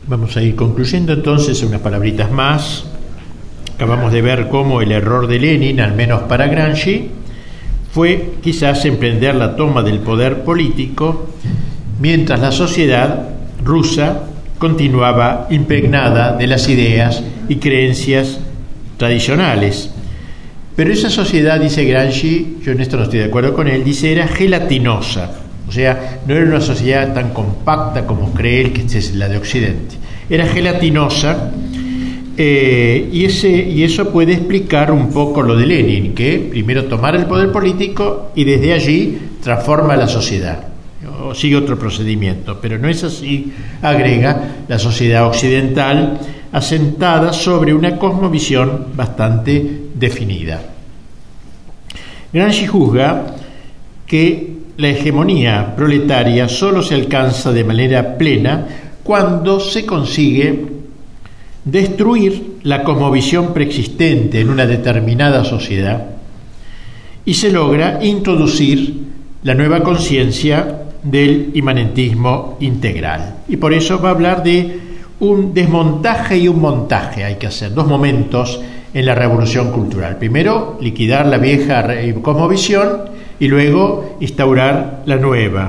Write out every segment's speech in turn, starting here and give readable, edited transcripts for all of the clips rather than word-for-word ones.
Vamos a ir concluyendo entonces unas palabritas más. Acabamos de ver cómo el error de Lenin, al menos para Gramsci, fue quizás emprender la toma del poder político mientras la sociedad rusa continuaba impregnada de las ideas y creencias tradicionales. Pero esa sociedad, dice Gramsci, yo en esto no estoy de acuerdo con él, dice era gelatinosa. O sea, no era una sociedad tan compacta como cree él que es la de Occidente. Era gelatinosa, y eso puede explicar un poco lo de Lenin, que primero tomara el poder político y desde allí transforma la sociedad. O sigue otro procedimiento, pero no es así, agrega, la sociedad occidental asentada sobre una cosmovisión bastante definida. Gramsci juzga que la hegemonía proletaria solo se alcanza de manera plena cuando se consigue destruir la cosmovisión preexistente en una determinada sociedad y se logra introducir la nueva conciencia del inmanentismo integral. Y por eso va a hablar de un desmontaje y un montaje. Hay que hacer dos momentos en la revolución cultural. Primero, liquidar la vieja cosmovisión y luego instaurar la nueva.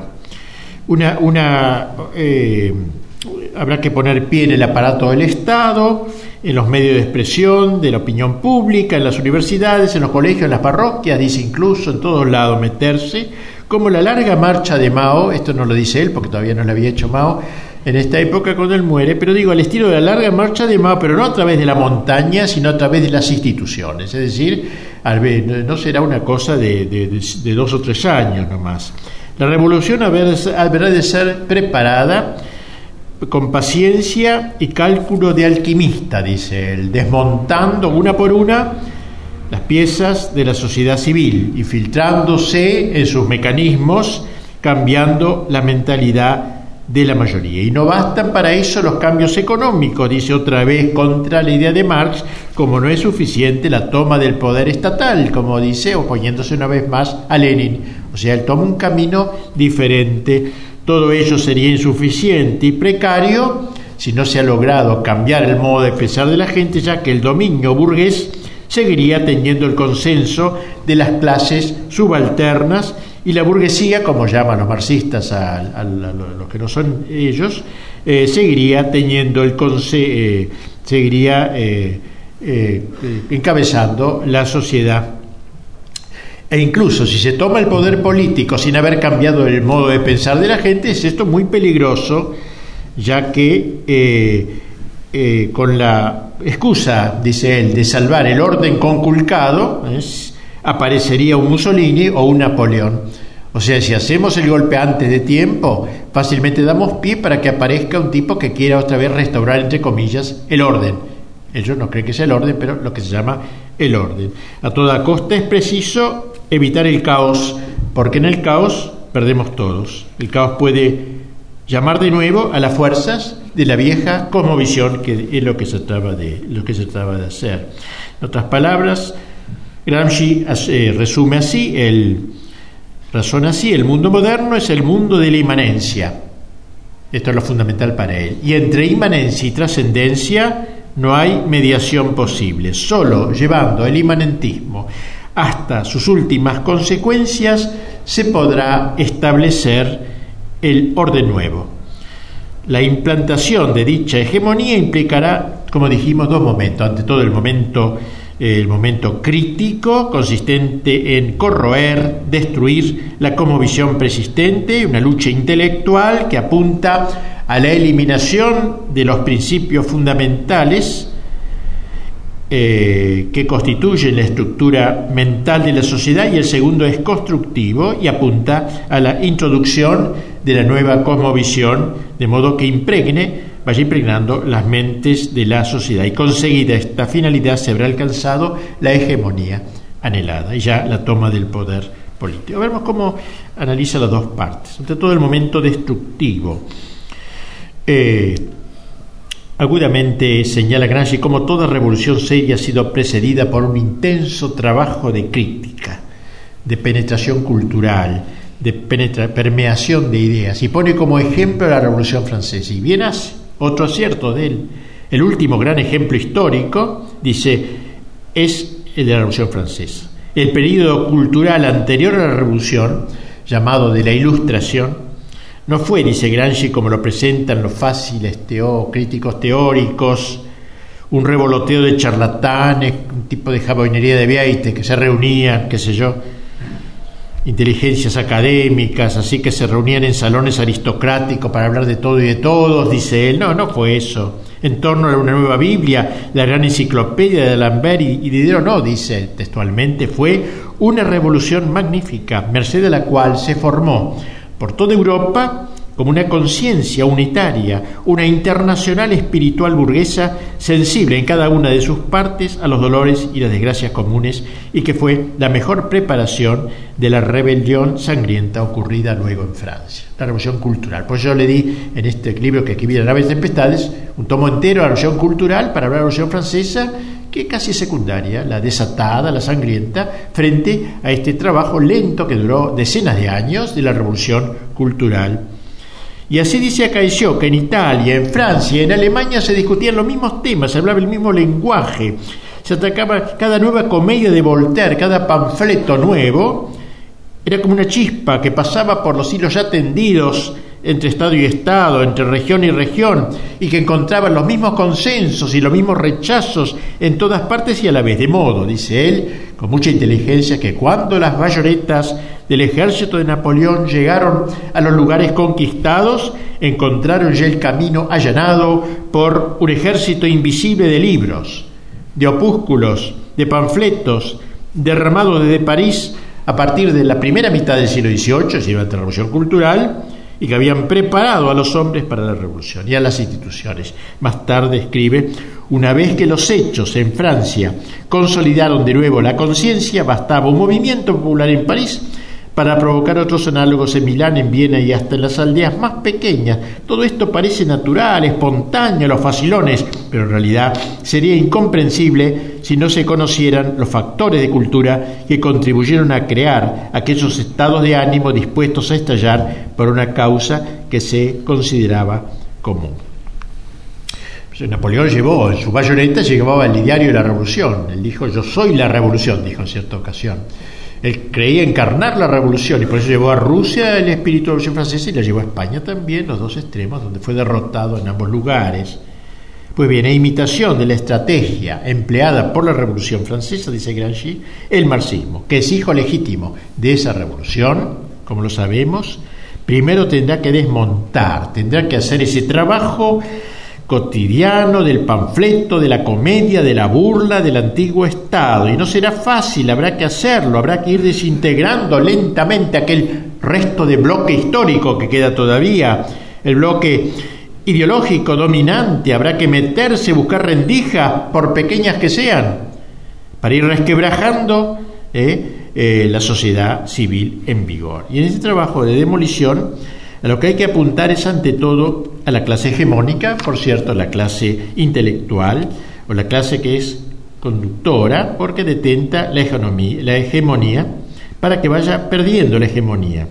Habrá que poner pie en el aparato del Estado, en los medios de expresión, de la opinión pública, en las universidades, en los colegios, en las parroquias, dice incluso en todos lados meterse, como la larga marcha de Mao, esto no lo dice él porque todavía no lo había hecho Mao en esta época cuando él muere, pero digo al estilo de la larga marcha de Mao, pero no a través de la montaña, sino a través de las instituciones, es decir, no será una cosa de 2 o 3 años nomás. La revolución habrá de ser preparada con paciencia y cálculo de alquimista, dice él, desmontando una por una las piezas de la sociedad civil y filtrándose en sus mecanismos, cambiando la mentalidad de la mayoría. Y no bastan para eso los cambios económicos, dice otra vez contra la idea de Marx, como no es suficiente la toma del poder estatal, como dice, oponiéndose una vez más a Lenin. O sea, él toma un camino diferente. Todo ello sería insuficiente y precario si no se ha logrado cambiar el modo de pensar de la gente, ya que el dominio burgués seguiría teniendo el consenso de las clases subalternas y la burguesía, como llaman los marxistas a los que no son ellos, seguiría teniendo encabezando la sociedad. E incluso si se toma el poder político sin haber cambiado el modo de pensar de la gente, es esto muy peligroso, ya que con la excusa, dice él, de salvar el orden conculcado, aparecería un Mussolini o un Napoleón. O sea, si hacemos el golpe antes de tiempo, fácilmente damos pie para que aparezca un tipo que quiera otra vez restaurar, entre comillas, el orden. Ellos no creen que sea el orden, pero lo que se llama el orden. A toda costa es preciso evitar el caos, porque en el caos perdemos todos. El caos puede llamar de nuevo a las fuerzas de la vieja cosmovisión, que es lo que se trataba de hacer. En otras palabras, Gramsci razona así: el mundo moderno es el mundo de la inmanencia. Esto es lo fundamental para él. Y entre inmanencia y trascendencia no hay mediación posible. Solo llevando el inmanentismo hasta sus últimas consecuencias se podrá establecer el orden nuevo. La implantación de dicha hegemonía implicará, como dijimos, dos momentos. Ante todo, el momento crítico, consistente en corroer, destruir la cosmovisión persistente, una lucha intelectual que apunta a la eliminación de los principios fundamentales que constituyen la estructura mental de la sociedad, y el segundo es constructivo y apunta a la introducción de la nueva cosmovisión, de modo que vaya impregnando las mentes de la sociedad, y conseguida esta finalidad se habrá alcanzado la hegemonía anhelada y ya la toma del poder político. Vemos cómo analiza las dos partes. Ante todo, el momento destructivo. Agudamente señala Gramsci cómo toda revolución seria ha sido precedida por un intenso trabajo de crítica, de penetración cultural, de permeación de ideas, y pone como ejemplo la Revolución Francesa. Y bien hace, Otro acierto de él. El último gran ejemplo histórico, dice, es el de la Revolución Francesa. El período cultural anterior a la Revolución, llamado de la Ilustración, no fue, dice Gramsci, como lo presentan los fáciles críticos teóricos, un revoloteo de charlatanes, un tipo de jabonería de Vieite que se reunían, qué sé yo, inteligencias académicas, así que se reunían en salones aristocráticos para hablar de todo y de todos, dice él. No fue eso. En torno a una nueva Biblia, la gran enciclopedia de D'Alembert y Diderot, no, dice textualmente, fue una revolución magnífica, merced a la cual se formó por toda Europa como una conciencia unitaria, una internacional espiritual burguesa sensible en cada una de sus partes a los dolores y las desgracias comunes, y que fue la mejor preparación de la rebelión sangrienta ocurrida luego en Francia, la revolución cultural. Pues yo le di en este libro que escribí, Naves y Tempestades, un tomo entero a la revolución cultural para hablar de la revolución francesa, que casi es secundaria, la desatada, la sangrienta, frente a este trabajo lento que duró decenas de años de la revolución cultural. Y así dice Acaeció que en Italia, en Francia y en Alemania se discutían los mismos temas, se hablaba el mismo lenguaje, se atacaba cada nueva comedia de Voltaire, cada panfleto nuevo, era como una chispa que pasaba por los hilos ya tendidos entre Estado y Estado, entre región y región, y que encontraban los mismos consensos y los mismos rechazos en todas partes y a la vez, de modo, dice él, con mucha inteligencia, que cuando las bayonetas del ejército de Napoleón llegaron a los lugares conquistados, encontraron ya el camino allanado por un ejército invisible de libros, de opúsculos, de panfletos, derramados desde París a partir de la primera mitad del siglo XVIII, es decir, durante la Revolución Cultural, y que habían preparado a los hombres para la revolución y a las instituciones. Más tarde escribe, una vez que los hechos en Francia consolidaron de nuevo la conciencia, bastaba un movimiento popular en París para provocar otros análogos en Milán, en Viena y hasta en las aldeas más pequeñas. Todo esto parece natural, espontáneo, los facilones, pero en realidad sería incomprensible si no se conocieran los factores de cultura que contribuyeron a crear aquellos estados de ánimo dispuestos a estallar por una causa que se consideraba común. Napoleón llevó en su bayoneta, llevaba el diario de la revolución. Él dijo, yo soy la revolución, dijo en cierta ocasión. Él creía encarnar la revolución y por eso llevó a Rusia el espíritu de la revolución francesa y la llevó a España también, los dos extremos, donde fue derrotado en ambos lugares. Pues bien, a imitación de la estrategia empleada por la revolución francesa, dice Gramsci, el marxismo, que es hijo legítimo de esa revolución, como lo sabemos, primero tendrá que desmontar, tendrá que hacer ese trabajo cotidiano del panfleto, de la comedia, de la burla del antiguo Estado. Y no será fácil, habrá que hacerlo, habrá que ir desintegrando lentamente aquel resto de bloque histórico que queda todavía, el bloque ideológico dominante. Habrá que meterse, buscar rendijas, por pequeñas que sean, para ir resquebrajando la sociedad civil en vigor. Y en este trabajo de demolición, a lo que hay que apuntar es ante todo a la clase hegemónica, por cierto, la clase intelectual, o la clase que es conductora, porque detenta la hegemonía, para que vaya perdiendo la hegemonía.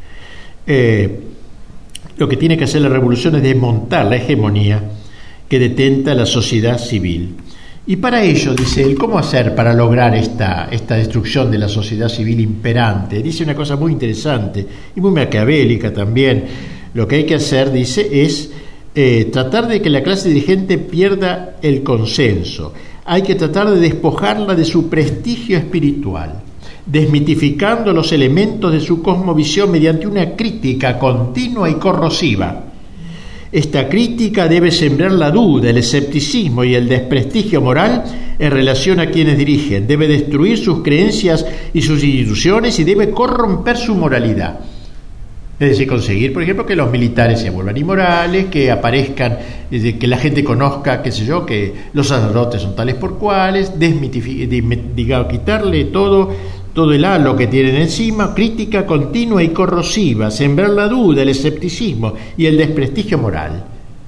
Lo que tiene que hacer la revolución es desmontar la hegemonía que detenta la sociedad civil. Y para ello, dice él, ¿cómo hacer para lograr esta destrucción de la sociedad civil imperante? Dice una cosa muy interesante y muy maquiavélica también. Lo que hay que hacer, dice, es tratar de que la clase dirigente pierda el consenso. Hay que tratar de despojarla de su prestigio espiritual, desmitificando los elementos de su cosmovisión mediante una crítica continua y corrosiva. Esta crítica debe sembrar la duda, el escepticismo y el desprestigio moral en relación a quienes dirigen. Debe destruir sus creencias y sus instituciones y debe corromper su moralidad. Es decir, conseguir, por ejemplo, que los militares se vuelvan inmorales, que aparezcan, que la gente conozca, qué sé yo, que los sacerdotes son tales por cuales, quitarle todo el halo que tienen encima, crítica continua y corrosiva, sembrar la duda, el escepticismo y el desprestigio moral.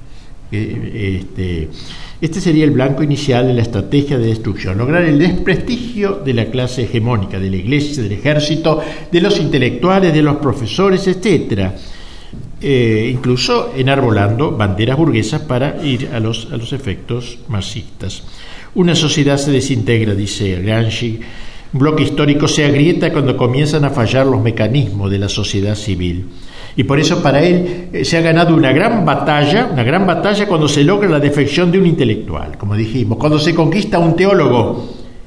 Este sería el blanco inicial de la estrategia de destrucción, lograr el desprestigio de la clase hegemónica, de la iglesia, del ejército, de los intelectuales, de los profesores, etc. incluso enarbolando banderas burguesas para ir a los efectos marxistas. Una sociedad se desintegra, dice Gramsci, un bloque histórico se agrieta cuando comienzan a fallar los mecanismos de la sociedad civil. Y por eso para él se ha ganado una gran batalla cuando se logra la defección de un intelectual, como dijimos, cuando se conquista a un teólogo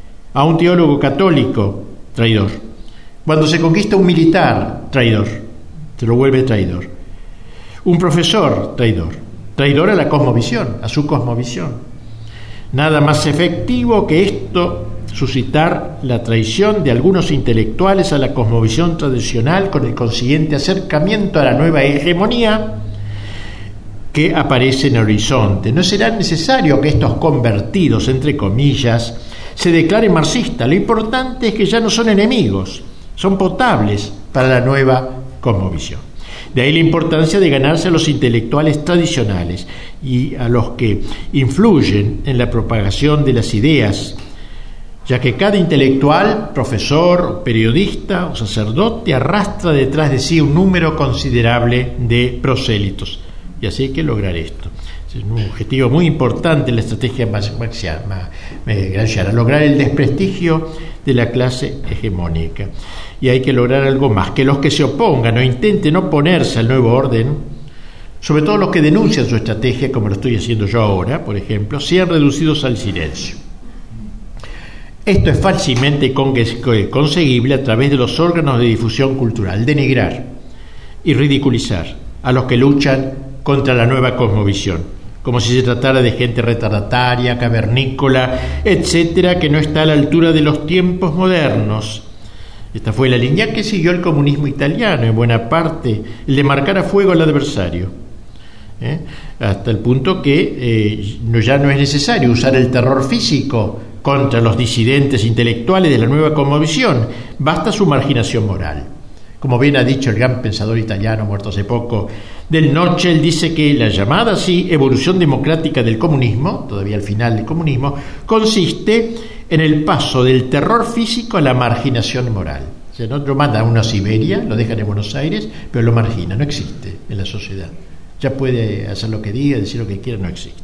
católico, traidor. Cuando se conquista a un militar, traidor, se lo vuelve traidor. Un profesor, traidor a la cosmovisión, a su cosmovisión. Nada más efectivo que esto, suscitar la traición de algunos intelectuales a la cosmovisión tradicional con el consiguiente acercamiento a la nueva hegemonía que aparece en el horizonte. No será necesario que estos convertidos, entre comillas, se declaren marxistas. Lo importante es que ya no son enemigos, son potables para la nueva cosmovisión. De ahí la importancia de ganarse a los intelectuales tradicionales y a los que influyen en la propagación de las ideas, ya que cada intelectual, profesor, periodista o sacerdote arrastra detrás de sí un número considerable de prosélitos. Y así hay que lograr esto. Es un objetivo muy importante en la estrategia gramsciana, lograr el desprestigio de la clase hegemónica. Y hay que lograr algo más, que los que se opongan o intenten oponerse al nuevo orden, sobre todo los que denuncian su estrategia, como lo estoy haciendo yo ahora, por ejemplo, sean reducidos al silencio. Esto es fácilmente conseguible a través de los órganos de difusión cultural, denigrar y ridiculizar a los que luchan contra la nueva cosmovisión, como si se tratara de gente retardataria, cavernícola, etcétera, que no está a la altura de los tiempos modernos. Esta fue la línea que siguió el comunismo italiano, en buena parte, el de marcar a fuego al adversario, hasta el punto que ya no es necesario usar el terror físico contra los disidentes intelectuales de la nueva cosmovisión, basta su marginación moral. Como bien ha dicho el gran pensador italiano muerto hace poco, Del Noce, él dice que la llamada así evolución democrática del comunismo, todavía al final del comunismo, consiste en el paso del terror físico a la marginación moral. O sea, no lo mandan a una Siberia, lo dejan en Buenos Aires, pero lo margina, no existe en la sociedad. Ya puede hacer lo que diga, decir lo que quiera, no existe.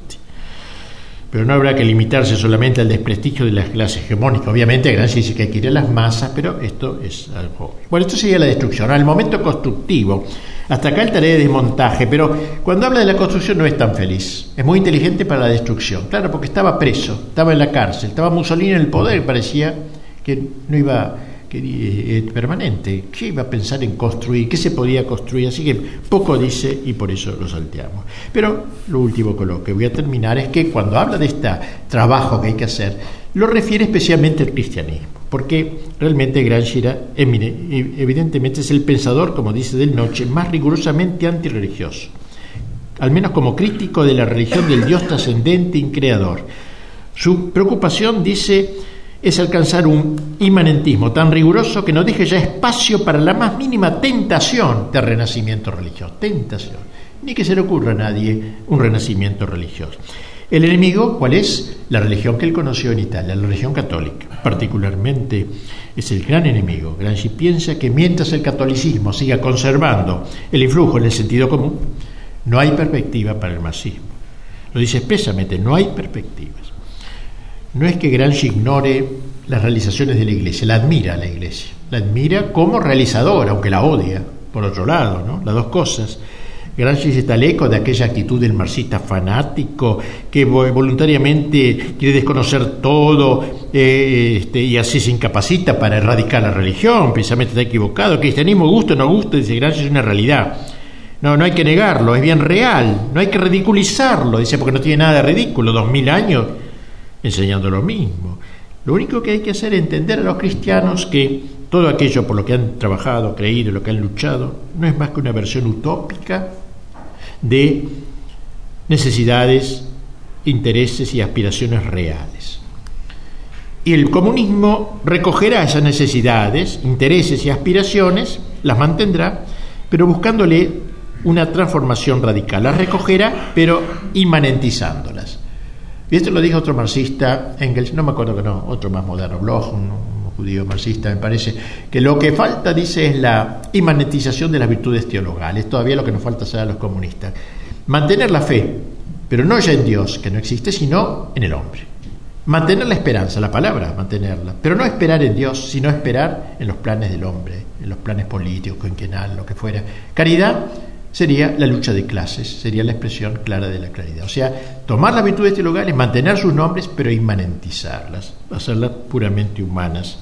Pero no habrá que limitarse solamente al desprestigio de las clases hegemónicas. Obviamente Gramsci dice que hay que ir a las masas, pero esto es algo... Bueno, esto sería la destrucción. Ahora, el momento constructivo. Hasta acá el tarea de desmontaje, pero cuando habla de la construcción no es tan feliz. Es muy inteligente para la destrucción. Claro, porque estaba preso, estaba en la cárcel, estaba Mussolini en el poder, parecía que no iba... permanente. ¿Qué iba a pensar en construir? ¿Qué se podía construir? Así que poco dice y por eso lo salteamos. Pero lo último con lo que voy a terminar es que cuando habla de este trabajo que hay que hacer, lo refiere especialmente al cristianismo, porque realmente Gramsci era, evidentemente es el pensador, como dice Del Noce, más rigurosamente antirreligioso, al menos como crítico de la religión del Dios trascendente y creador. Su preocupación, dice, es alcanzar un inmanentismo tan riguroso que no deje ya espacio para la más mínima tentación de renacimiento religioso. Tentación. Ni que se le ocurra a nadie un renacimiento religioso. El enemigo, ¿cuál es? La religión que él conoció en Italia, la religión católica. Particularmente es el gran enemigo. Gramsci piensa que mientras el catolicismo siga conservando el influjo en el sentido común, no hay perspectiva para el marxismo. Lo dice expresamente, no hay perspectivas. No es que Gramsci ignore las realizaciones de la Iglesia, la admira a la Iglesia, la admira como realizadora, aunque la odia, por otro lado, ¿no? Las dos cosas. Gramsci está al eco de aquella actitud del marxista fanático que voluntariamente quiere desconocer todo y así se incapacita para erradicar la religión, precisamente está equivocado. El cristianismo, guste o no guste, dice Gramsci, es una realidad. No hay que negarlo, es bien real, no hay que ridiculizarlo, dice, porque no tiene nada de ridículo, 2000 años enseñando lo mismo. Lo único que hay que hacer es entender a los cristianos que todo aquello por lo que han trabajado, creído, lo que han luchado, no es más que una versión utópica de necesidades, intereses y aspiraciones reales. Y el comunismo recogerá esas necesidades, intereses y aspiraciones, las mantendrá, pero buscándole una transformación radical. Las recogerá, pero inmanentizándolas. Y esto lo dijo otro marxista, Engels, no me acuerdo que no, otro más moderno, Bloch, un judío marxista, me parece, que lo que falta, dice, es la inmanentización de las virtudes teologales. Todavía lo que nos falta será a los comunistas. Mantener la fe, pero no ya en Dios, que no existe, sino en el hombre. Mantener la esperanza, la palabra, mantenerla, pero no esperar en Dios, sino esperar en los planes del hombre, en los planes políticos, quinquenal, lo que fuera. Caridad sería la lucha de clases, sería la expresión clara de la claridad. O sea, tomar las virtudes teologales, mantener sus nombres, pero inmanentizarlas, hacerlas puramente humanas.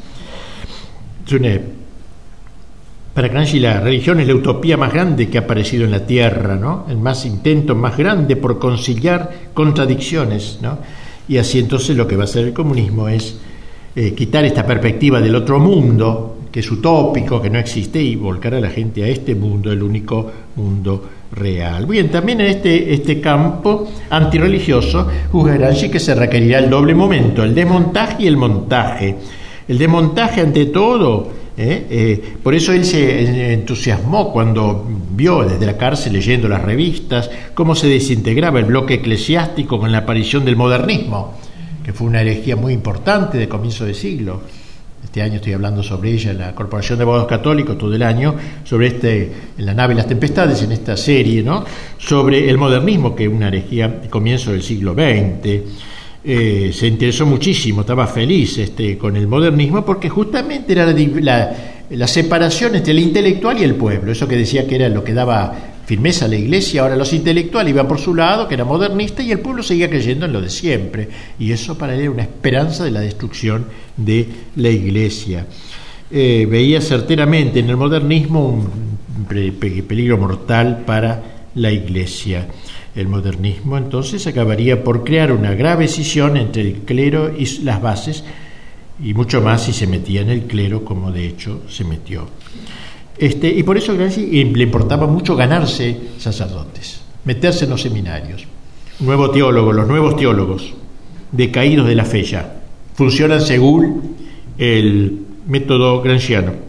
Para Gramsci la religión es la utopía más grande que ha aparecido en la tierra, ¿no? El intento más grande por conciliar contradicciones, ¿no? Y así entonces lo que va a hacer el comunismo es quitar esta perspectiva del otro mundo, que es utópico, que no existe, y volcar a la gente a este mundo, el único mundo real. Bien, también en este campo antirreligioso juzga Gramsci que se requerirá el doble momento, el desmontaje y el montaje. El desmontaje ante todo, por eso él se entusiasmó cuando vio desde la cárcel, leyendo las revistas, cómo se desintegraba el bloque eclesiástico con la aparición del modernismo, que fue una herejía muy importante de comienzo de siglo. Este año estoy hablando sobre ella en la Corporación de Abogados Católicos, todo el año, sobre en la nave Las Tempestades, en esta serie, ¿no? Sobre el modernismo, que es una herejía de comienzo del siglo XX. Se interesó muchísimo, estaba feliz con el modernismo, porque justamente era la separación entre el intelectual y el pueblo, eso que decía que era lo que daba firmeza a la Iglesia. Ahora los intelectuales iban por su lado, que era modernista, y el pueblo seguía creyendo en lo de siempre, y eso para él era una esperanza de la destrucción de la Iglesia. Veía certeramente en el modernismo un peligro mortal para la Iglesia. El modernismo entonces acabaría por crear una grave escisión entre el clero y las bases, y mucho más si se metía en el clero, como de hecho se metió. Y por eso a Gramsci le importaba mucho ganarse sacerdotes, meterse en los seminarios. Los nuevos teólogos, decaídos de la fe ya, funcionan según el método gramsciano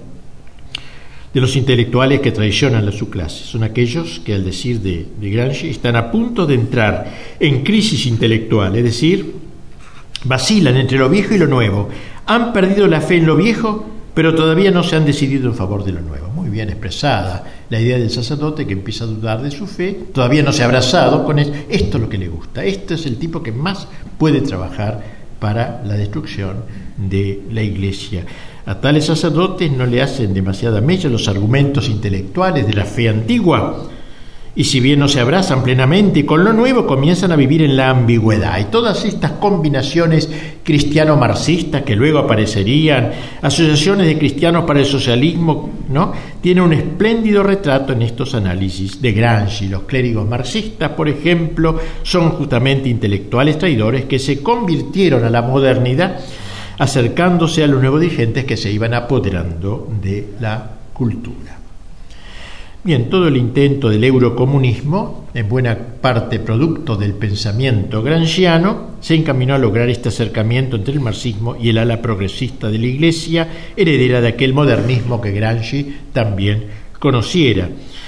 de los intelectuales que traicionan a su clase. Son aquellos que, al decir de Gramsci, están a punto de entrar en crisis intelectual, es decir, vacilan entre lo viejo y lo nuevo. Han perdido la fe en lo viejo, pero todavía no se han decidido en favor de lo nuevo. Muy bien expresada la idea del sacerdote que empieza a dudar de su fe, todavía no se ha abrazado con esto es lo que le gusta, este es el tipo que más puede trabajar para la destrucción de la Iglesia. A tales sacerdotes no le hacen demasiada mella los argumentos intelectuales de la fe antigua, y si bien no se abrazan plenamente con lo nuevo, comienzan a vivir en la ambigüedad. Y todas estas combinaciones cristiano-marxistas que luego aparecerían, asociaciones de cristianos para el socialismo, ¿no?, tiene un espléndido retrato en estos análisis de Gramsci. Los clérigos marxistas, por ejemplo, son justamente intelectuales traidores que se convirtieron a la modernidad acercándose a los nuevos dirigentes que se iban apoderando de la cultura. Bien, todo el intento del eurocomunismo, en buena parte producto del pensamiento gramsciano, se encaminó a lograr este acercamiento entre el marxismo y el ala progresista de la Iglesia, heredera de aquel modernismo que Gramsci también conociera.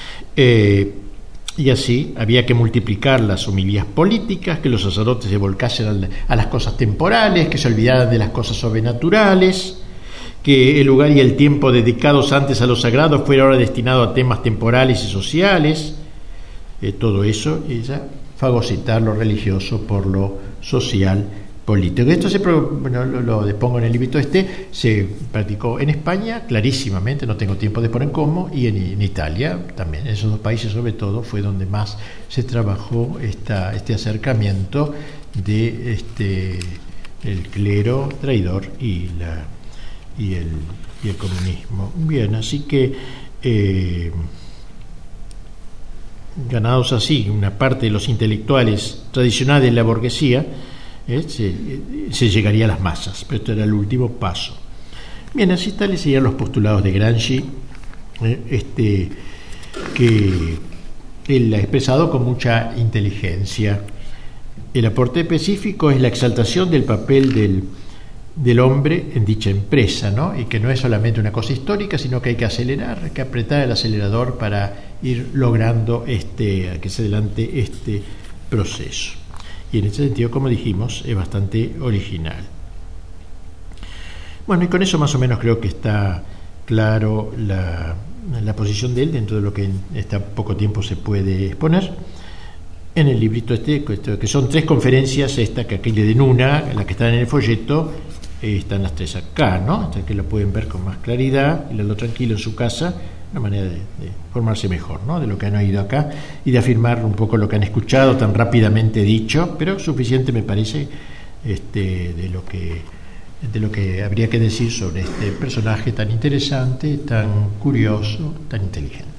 Y así había que multiplicar las homilías políticas, que los sacerdotes se volcasen a las cosas temporales, que se olvidaran de las cosas sobrenaturales, que el lugar y el tiempo dedicados antes a lo sagrado fuera ahora destinado a temas temporales y sociales. Todo eso, ella fagocitar lo religioso por lo social político. Esto lo pongo en el librito se practicó en España clarísimamente, no tengo tiempo de poner cómo, y en Italia también. En esos dos países sobre todo fue donde más se trabajó este acercamiento de el clero traidor y el comunismo. Bien, así que ganados así una parte de los intelectuales tradicionales de la burguesía, se llegaría a las masas, pero esto era el último paso. Bien, así tales serían los postulados de Gramsci, que él ha expresado con mucha inteligencia. El aporte específico es la exaltación del papel del hombre en dicha empresa, ¿no? Y que no es solamente una cosa histórica, sino que hay que acelerar, hay que apretar el acelerador para ir logrando que se adelante este proceso. Y en ese sentido, como dijimos, es bastante original. Bueno, y con eso más o menos creo que está claro la posición de él dentro de lo que en este poco tiempo se puede exponer. En el librito que son 3 conferencias, esta que aquí le den una, la que está en el folleto, están las 3 acá, ¿no? Hasta que lo pueden ver con más claridad y leerlo tranquilo en su casa, una manera de formarse mejor, ¿no? De lo que han oído acá y de afirmar un poco lo que han escuchado tan rápidamente dicho, pero suficiente me parece de lo que habría que decir sobre este personaje tan interesante, tan curioso, tan inteligente.